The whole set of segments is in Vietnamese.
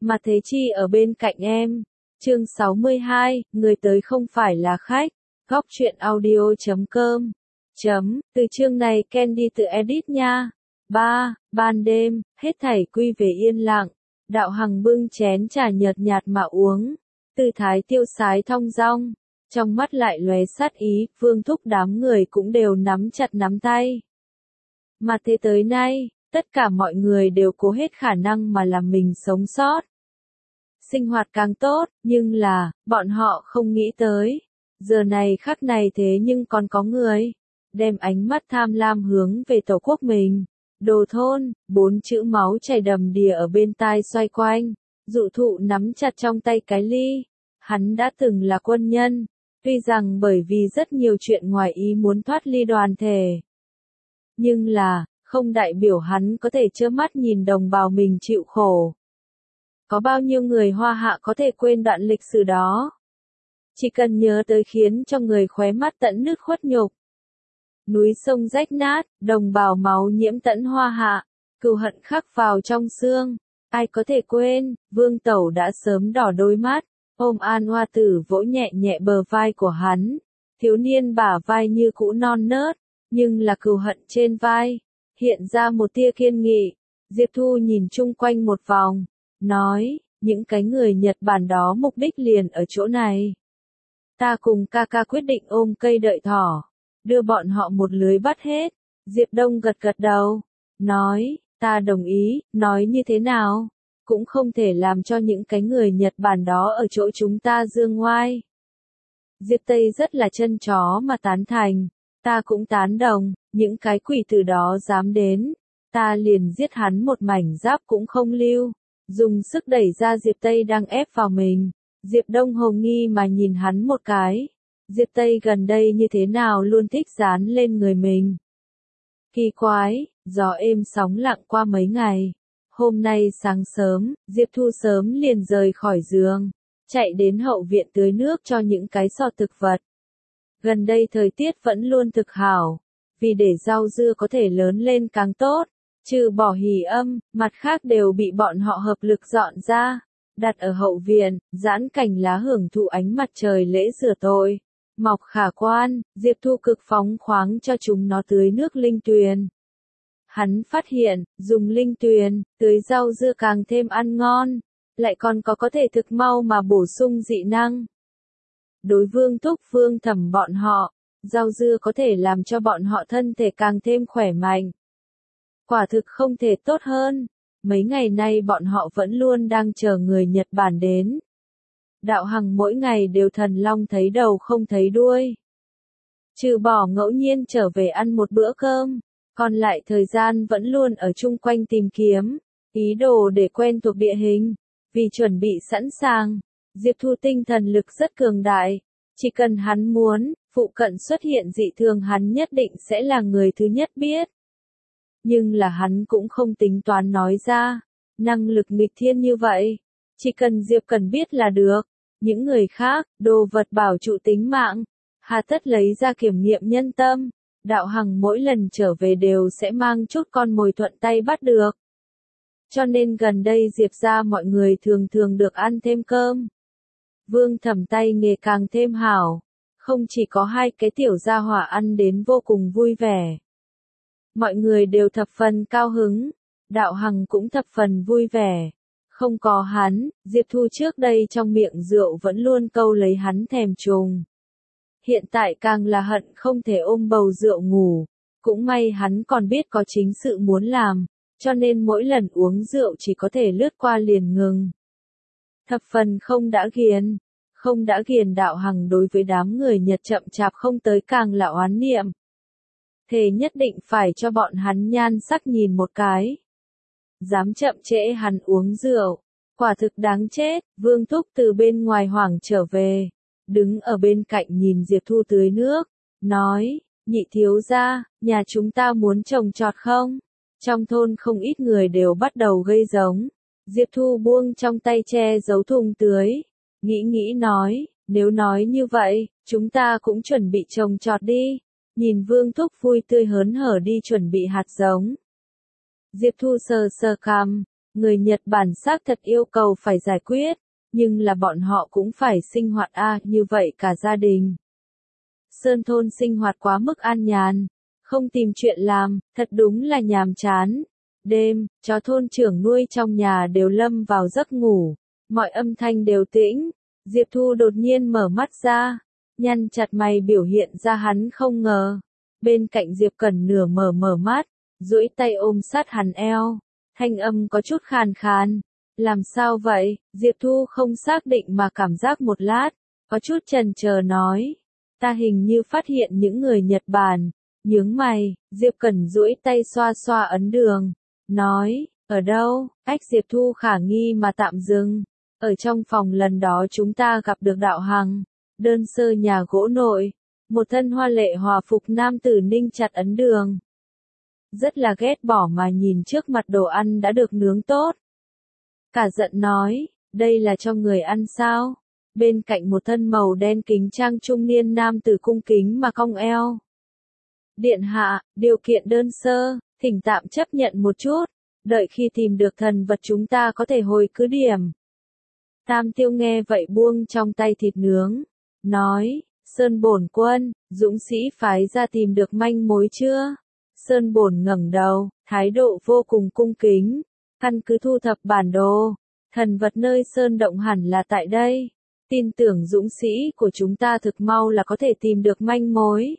mà Thế Chi ở bên cạnh em. Chương 62, người tới không phải là khách. Góc truyện audio.com. Từ chương này Candy tự edit nha. 3. Ban đêm, hết thảy quy về yên lặng. Đạo Hằng bưng chén trà nhợt nhạt mà uống. Tư thái tiêu sái thong dong. Trong mắt lại lóe sát ý, Vương Thúc đám người cũng đều nắm chặt nắm tay. Mà thế tới nay, tất cả mọi người đều cố hết khả năng mà làm mình sống sót. Sinh hoạt càng tốt, nhưng là, bọn họ không nghĩ tới. Giờ này khắc này thế nhưng còn có người đem ánh mắt tham lam hướng về tổ quốc mình. Đồ thôn, 4 chữ máu chảy đầm đìa ở bên tai xoay quanh. Dụ thụ nắm chặt trong tay cái ly. Hắn đã từng là quân nhân. Tuy rằng bởi vì rất nhiều chuyện ngoài ý muốn thoát ly đoàn thể. Nhưng là, không đại biểu hắn có thể trơ mắt nhìn đồng bào mình chịu khổ. Có bao nhiêu người Hoa Hạ có thể quên đoạn lịch sử đó? Chỉ cần nhớ tới khiến cho người khóe mắt tận nứt khuất nhục. Núi sông rách nát, đồng bào máu nhiễm tận Hoa Hạ, cừu hận khắc vào trong xương. Ai có thể quên, Vương Tẩu đã sớm đỏ đôi mắt, ôm An Hoa Tử vỗ nhẹ nhẹ bờ vai của hắn. Thiếu niên bả vai như cũ non nớt, nhưng là cừu hận trên vai, hiện ra một tia kiên nghị. Diệp Thu nhìn chung quanh một vòng, nói, những cái người Nhật Bản đó mục đích liền ở chỗ này. Ta cùng ca ca quyết định ôm cây đợi thỏ, đưa bọn họ một lưới bắt hết. Diệp Đông gật gật đầu, nói, ta đồng ý, nói như thế nào? Cũng không thể làm cho những cái người Nhật Bản đó ở chỗ chúng ta dương ngoai. Diệp Tây rất là chân chó mà tán thành, ta cũng tán đồng, những cái quỷ từ đó dám đến, ta liền giết hắn một mảnh giáp cũng không lưu. Dùng sức đẩy ra Diệp Tây đang ép vào mình. Diệp Đông hồ nghi mà nhìn hắn một cái. Diệp Tây gần đây như thế nào luôn thích dán lên người mình. Kỳ quái, gió êm sóng lặng qua mấy ngày. Hôm nay sáng sớm, Diệp Thu sớm liền rời khỏi giường, chạy đến hậu viện tưới nước cho những cái sọ thực vật. Gần đây thời tiết vẫn luôn thực hảo, vì để rau dưa có thể lớn lên càng tốt. Trừ bỏ hỉ âm, mặt khác đều bị bọn họ hợp lực dọn ra, đặt ở hậu viện, giãn cành lá hưởng thụ ánh mặt trời lễ rửa tội. Mọc khả quan, Diệp Thu cực phóng khoáng cho chúng nó tưới nước linh tuyền. Hắn phát hiện, dùng linh tuyền, tưới rau dưa càng thêm ăn ngon, lại còn có thể thực mau mà bổ sung dị năng. Đối Vương Thúc Vương Thẩm bọn họ, rau dưa có thể làm cho bọn họ thân thể càng thêm khỏe mạnh. Quả thực không thể tốt hơn. Mấy ngày nay bọn họ vẫn luôn đang chờ người Nhật Bản đến. Đạo Hằng mỗi ngày đều thần long thấy đầu không thấy đuôi. Trừ bỏ ngẫu nhiên trở về ăn một bữa cơm, còn lại thời gian vẫn luôn ở chung quanh tìm kiếm, ý đồ để quen thuộc địa hình, vì chuẩn bị sẵn sàng. Diệp Thu tinh thần lực rất cường đại, chỉ cần hắn muốn, phụ cận xuất hiện dị thường hắn nhất định sẽ là người thứ nhất biết. Nhưng là hắn cũng không tính toán nói ra, năng lực nghịch thiên như vậy, chỉ cần Diệp Cần biết là được, những người khác, đồ vật bảo trụ tính mạng, hà tất lấy ra kiểm nghiệm nhân tâm. Đạo Hằng mỗi lần trở về đều sẽ mang chút con mồi thuận tay bắt được. Cho nên gần đây Diệp ra mọi người thường thường được ăn thêm cơm. Vương Thẩm tay nghề càng thêm hảo, không chỉ có hai cái tiểu gia hỏa ăn đến vô cùng vui vẻ. Mọi người đều thập phần cao hứng, Đạo Hằng cũng thập phần vui vẻ. Không có hắn, Diệp Thu trước đây trong miệng rượu vẫn luôn câu lấy hắn thèm trùng. Hiện tại càng là hận không thể ôm bầu rượu ngủ, cũng may hắn còn biết có chính sự muốn làm, cho nên mỗi lần uống rượu chỉ có thể lướt qua liền ngừng. Thập phần không đã ghiền Đạo Hằng đối với đám người Nhật chậm chạp không tới càng là oán niệm. Thề nhất định phải cho bọn hắn nhan sắc nhìn một cái. Dám chậm trễ hắn uống rượu, quả thực đáng chết. Vương Thúc từ bên ngoài hoảng trở về, đứng ở bên cạnh nhìn Diệp Thu tưới nước, nói, nhị thiếu gia, nhà chúng ta muốn trồng trọt không? Trong thôn không ít người đều bắt đầu gây giống. Diệp Thu buông trong tay che giấu thùng tưới, nghĩ nói, nếu nói như vậy, chúng ta cũng chuẩn bị trồng trọt đi. Nhìn Vương Thúc vui tươi hớn hở đi chuẩn bị hạt giống. Diệp Thu sờ sờ cằm, Người Nhật Bản xác thật yêu cầu phải giải quyết, nhưng là bọn họ cũng phải sinh hoạt như vậy cả gia đình. Sơn thôn sinh hoạt quá mức an nhàn, không tìm chuyện làm, thật đúng là nhàm chán. Đêm, chó thôn trưởng nuôi trong nhà đều lâm vào giấc ngủ, mọi âm thanh đều tĩnh. Diệp Thu đột nhiên mở mắt ra, nhăn chặt mày biểu hiện ra hắn không ngờ. Bên cạnh Diệp Cẩn nửa mở mắt, duỗi tay ôm sát hắn eo, thanh âm có chút khàn khàn. Làm sao vậy? Diệp Thu không xác định mà cảm giác một lát, có chút chần chờ nói. Ta hình như phát hiện những người Nhật Bản. Nhướng mày, Diệp Cẩn duỗi tay xoa xoa ấn đường, nói, ở đâu? Diệp Thu khả nghi mà tạm dừng. Ở trong phòng lần đó chúng ta gặp được đạo hằng, đơn sơ nhà gỗ nội, một thân hoa lệ hòa phục nam tử ninh chặt ấn đường. Rất là ghét bỏ mà nhìn trước mặt đồ ăn đã được nướng tốt. Cả giận nói, đây là cho người ăn sao? Bên cạnh một thân màu đen kính trang trung niên nam tử cung kính mà cong eo. Điện hạ, điều kiện đơn sơ, thỉnh tạm chấp nhận một chút, đợi khi tìm được thần vật chúng ta có thể hồi cứ điểm. Tam Tiêu nghe vậy buông trong tay thịt nướng, nói, Sơn bổn quân, dũng sĩ phái ra tìm được manh mối chưa? Sơn bổn ngẩng đầu, thái độ vô cùng cung kính, căn cứ thu thập bản đồ, thần vật nơi Sơn động hẳn là tại đây, tin tưởng dũng sĩ của chúng ta thực mau là có thể tìm được manh mối.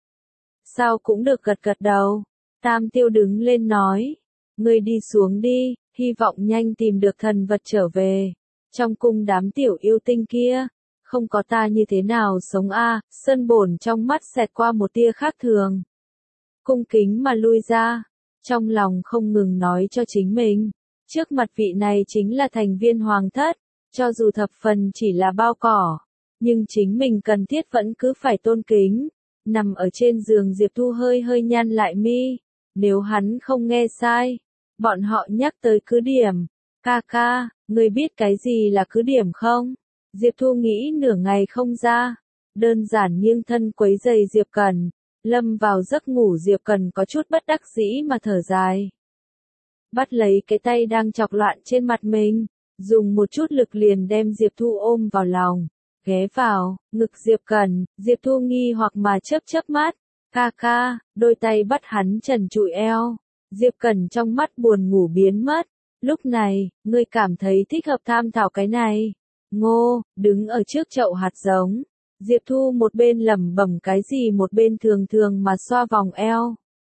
Sao cũng được gật gật đầu. Tam Tiêu đứng lên nói, ngươi đi xuống đi, hy vọng nhanh tìm được thần vật trở về. Trong cung đám tiểu yêu tinh kia, không có ta như thế nào sống Sơn bổn trong mắt xẹt qua một tia khác thường. Cung kính mà lui ra, trong lòng không ngừng nói cho chính mình, trước mặt vị này chính là thành viên hoàng thất, cho dù thập phần chỉ là bao cỏ, nhưng chính mình cần thiết vẫn cứ phải tôn kính. Nằm ở trên giường Diệp Thu hơi nhăn lại mi, nếu hắn không nghe sai, bọn họ nhắc tới cứ điểm. Ca, ngươi biết cái gì là cứ điểm không? Diệp Thu nghĩ nửa ngày không ra, đơn giản nghiêng thân quấy giày Diệp Cẩn, lâm vào giấc ngủ. Diệp Cẩn có chút bất đắc dĩ mà thở dài. Bắt lấy cái tay đang chọc loạn trên mặt mình, dùng một chút lực liền đem Diệp Thu ôm vào lòng. Ghé vào, ngực Diệp Cẩn, Diệp Thu nghi hoặc mà chớp mắt, ca, đôi tay bắt hắn trần trụi eo. Diệp Cẩn trong mắt buồn ngủ biến mất, lúc này, ngươi cảm thấy thích hợp tham thảo cái này. Ngô, đứng ở trước chậu hạt giống, Diệp Thu một bên lẩm bẩm cái gì một bên thường mà xoa vòng eo.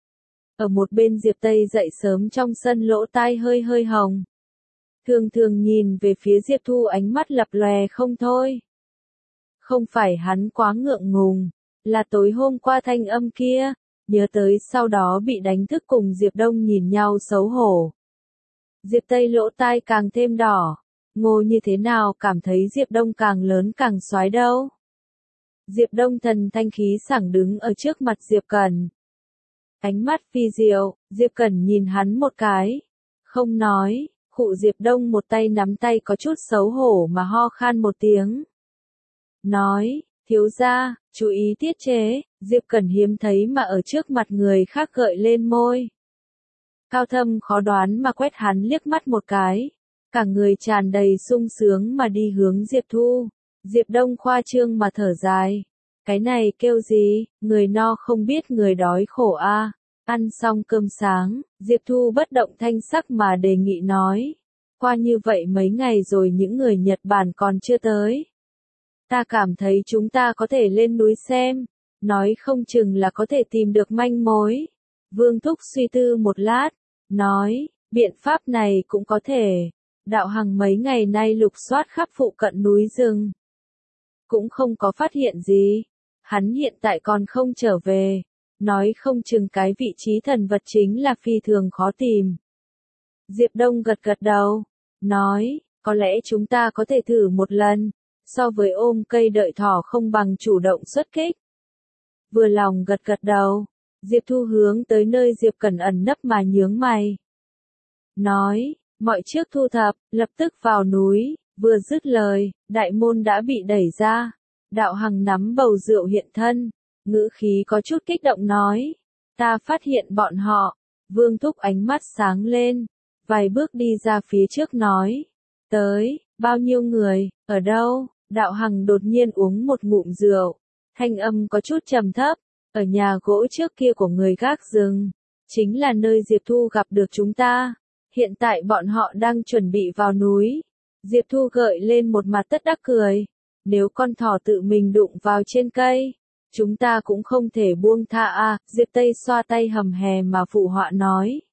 Ở một bên Diệp Tây dậy sớm trong sân lỗ tai hơi hồng. Thường nhìn về phía Diệp Thu ánh mắt lập lòe không thôi. Không phải hắn quá ngượng ngùng, là tối hôm qua thanh âm kia, nhớ tới sau đó bị đánh thức cùng Diệp Đông nhìn nhau xấu hổ. Diệp Tây lỗ tai càng thêm đỏ, Ngô như thế nào cảm thấy Diệp Đông càng lớn càng xoái đâu. Diệp Đông thần thanh khí sảng đứng ở trước mặt Diệp Cẩn. Ánh mắt phi diệu, Diệp Cẩn nhìn hắn một cái, không nói, khụ. Diệp Đông một tay nắm tay có chút xấu hổ mà ho khan một tiếng. Nói, thiếu gia, chú ý tiết chế. Diệp Cẩn hiếm thấy mà ở trước mặt người khác gợi lên môi. Cao thâm khó đoán mà quét hắn liếc mắt một cái, cả người tràn đầy sung sướng mà đi hướng Diệp Thu. Diệp Đông khoa trương mà thở dài. Cái này kêu gì, người no không biết người đói khổ Ăn xong cơm sáng, Diệp Thu bất động thanh sắc mà đề nghị nói. Qua như vậy mấy ngày rồi những người Nhật Bản còn chưa tới. Ta cảm thấy chúng ta có thể lên núi xem, nói không chừng là có thể tìm được manh mối. Vương Thúc suy tư một lát, nói, biện pháp này cũng có thể. Đạo Hằng mấy ngày nay lục soát khắp phụ cận núi rừng, cũng không có phát hiện gì. Hắn hiện tại còn không trở về, nói không chừng cái vị trí thần vật chính là phi thường khó tìm. Diệp Đông gật đầu, nói, có lẽ chúng ta có thể thử một lần, so với ôm cây đợi thỏ không bằng chủ động xuất kích. Vừa lòng gật đầu, Diệp Thu hướng tới nơi Diệp Cẩn ẩn nấp mà nhướng mày. Nói, mọi chiếc thu thập, lập tức vào núi. Vừa dứt lời, đại môn đã bị đẩy ra. Đạo Hằng nắm bầu rượu hiện thân, ngữ khí có chút kích động nói. Ta phát hiện bọn họ. Vương Thúc ánh mắt sáng lên. vài bước đi ra phía trước nói. Tới, bao nhiêu người, ở đâu? Đạo Hằng đột nhiên uống một ngụm rượu. Thanh âm có chút trầm thấp. Ở nhà gỗ trước kia của người gác rừng. Chính là nơi Diệp Thu gặp được chúng ta. Hiện tại bọn họ đang chuẩn bị vào núi. Diệp Thu gợi lên một mặt tất đắc cười. Nếu con thỏ tự mình đụng vào trên cây, chúng ta cũng không thể buông tha à, Diệp Tây xoa tay hầm hè mà phụ họa nói.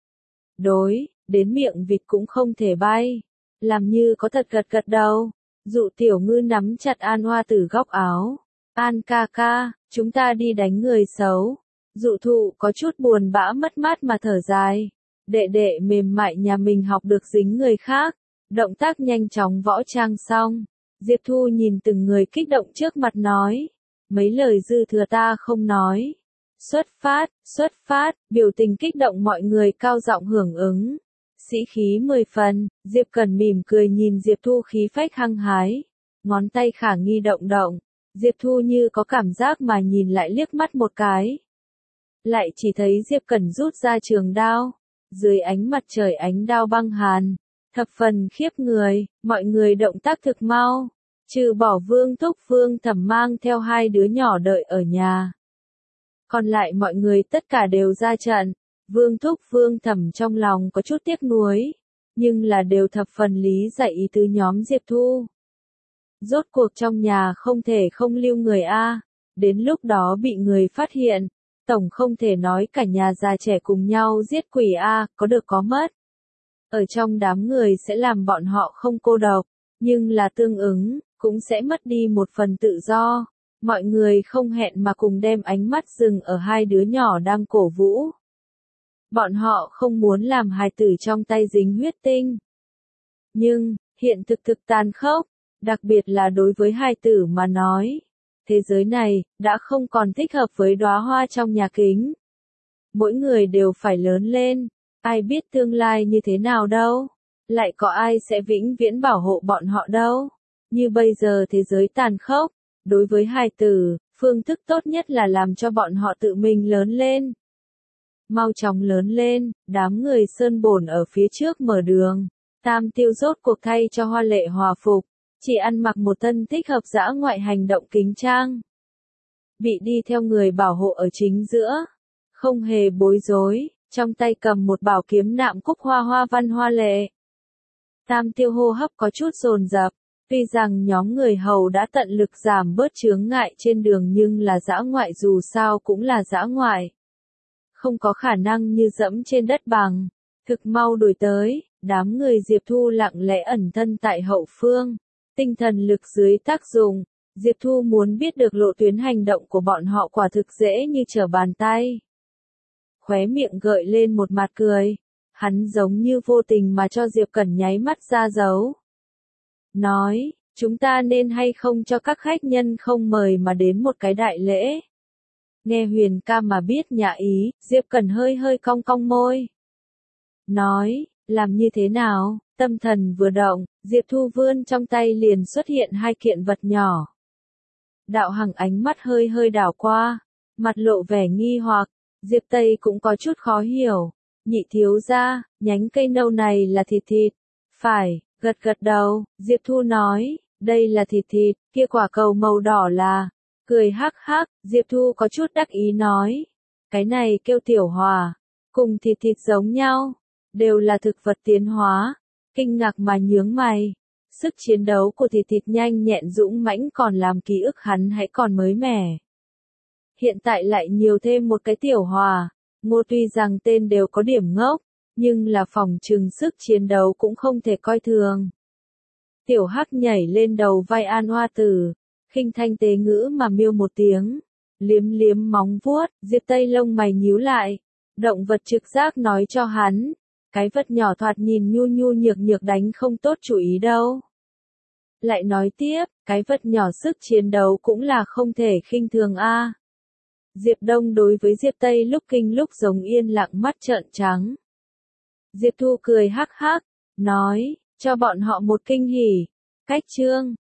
Đối, đến miệng vịt cũng không thể bay. Làm như có thật gật gật đầu. Dụ Tiểu Ngư nắm chặt An Hoa từ góc áo. An ca ca, chúng ta đi đánh người xấu. Dụ Thụ có chút buồn bã mất mát mà thở dài. Đệ đệ mềm mại nhà mình học được dính người khác. Động tác nhanh chóng võ trang xong. Diệp Thu nhìn từng người kích động trước mặt nói. Mấy lời dư thừa ta không nói. Xuất phát, biểu tình kích động mọi người cao giọng hưởng ứng. Sĩ khí 10 phần, Diệp Cẩn mỉm cười nhìn Diệp Thu khí phách hăng hái. Ngón tay khả nghi động động. Diệp Thu như có cảm giác mà nhìn lại liếc mắt một cái. Lại chỉ thấy Diệp Cẩn rút ra trường đao. Dưới ánh mặt trời ánh đao băng hàn. Thập phần khiếp người, mọi người động tác thực mau. Trừ bỏ Vương Thúc Vương Thẩm mang theo hai đứa nhỏ đợi ở nhà. Còn lại mọi người tất cả đều ra trận. Vương Thúc Vương Thẩm trong lòng có chút tiếc nuối. Nhưng là đều thập phần lý giải ý tứ nhóm Diệp Thu. Rốt cuộc trong nhà không thể không lưu người A. Đến lúc đó bị người phát hiện. Tổng không thể nói cả nhà già trẻ cùng nhau giết quỷ A, có được có mất. Ở trong đám người sẽ làm bọn họ không cô độc. Nhưng là tương ứng, cũng sẽ mất đi một phần tự do. Mọi người không hẹn mà cùng đem ánh mắt dừng ở hai đứa nhỏ đang cổ vũ. Bọn họ không muốn làm hài tử trong tay dính huyết tinh. Nhưng, hiện thực tàn khốc, đặc biệt là đối với hài tử mà nói. Thế giới này, đã không còn thích hợp với đóa hoa trong nhà kính. Mỗi người đều phải lớn lên, ai biết tương lai như thế nào đâu. Lại có ai sẽ vĩnh viễn bảo hộ bọn họ đâu. Như bây giờ thế giới tàn khốc, đối với hài tử, phương thức tốt nhất là làm cho bọn họ tự mình lớn lên. Mau chóng lớn lên, đám người Sơn Bổn ở phía trước mở đường. Tam Tiêu rốt cuộc thay cho hoa lệ hòa phục, chỉ ăn mặc một thân thích hợp dã ngoại hành động kính trang. Bị đi theo người bảo hộ ở chính giữa, không hề bối rối, trong tay cầm một bảo kiếm nạm cúc hoa hoa văn hoa lệ. Tam Tiêu hô hấp có chút dồn dập, tuy rằng nhóm người hầu đã tận lực giảm bớt chướng ngại trên đường nhưng là dã ngoại dù sao cũng là dã ngoại. Không có khả năng như dẫm trên đất bằng. Thực mau đuổi tới, đám người Diệp Thu lặng lẽ ẩn thân tại hậu phương. Tinh thần lực dưới tác dụng, Diệp Thu muốn biết được lộ tuyến hành động của bọn họ quả thực dễ như trở bàn tay. Khóe miệng gợi lên một mặt cười. Hắn giống như vô tình mà cho Diệp Cẩn nháy mắt ra dấu. Nói, chúng ta nên hay không cho các khách nhân không mời mà đến một cái đại lễ. Nghe Huyền ca mà biết nhà ý, Diệp Cẩn hơi hơi cong cong môi. Nói, làm như thế nào, tâm thần vừa động, Diệp Thu vươn trong tay liền xuất hiện hai kiện vật nhỏ. Đạo Hằng ánh mắt hơi hơi đảo qua, mặt lộ vẻ nghi hoặc, Diệp Tây cũng có chút khó hiểu. Nhị thiếu gia, nhánh cây nâu này là thịt thịt. Phải, gật gật đầu, Diệp Thu nói, đây là thịt thịt, kia quả cầu màu đỏ là. Cười hắc hắc, Diệp Thu có chút đắc ý nói. Cái này kêu tiểu hòa, cùng thịt thịt giống nhau, đều là thực vật tiến hóa. Kinh ngạc mà nhướng mày. Sức chiến đấu của thịt thịt nhanh nhẹn dũng mãnh còn làm ký ức hắn hãy còn mới mẻ. Hiện tại lại nhiều thêm một cái tiểu hòa. Ngô tuy rằng tên đều có điểm ngốc, nhưng là phòng trừng sức chiến đấu cũng không thể coi thường. Tiểu Hắc nhảy lên đầu vai An Hoa Tử, khinh thanh tế ngữ mà miêu một tiếng, liếm liếm móng vuốt, Diệp Tây lông mày nhíu lại, động vật trực giác nói cho hắn, cái vật nhỏ thoạt nhìn nhu nhu nhược nhược đánh không tốt chủ ý đâu. Lại nói tiếp, cái vật nhỏ sức chiến đấu cũng là không thể khinh thường a. Diệp Đông đối với Diệp Tây lúc kinh lúc giống yên lặng mắt trợn trắng. Diệp Thu cười hắc hắc, nói, cho bọn họ một kinh hỉ. Cách chương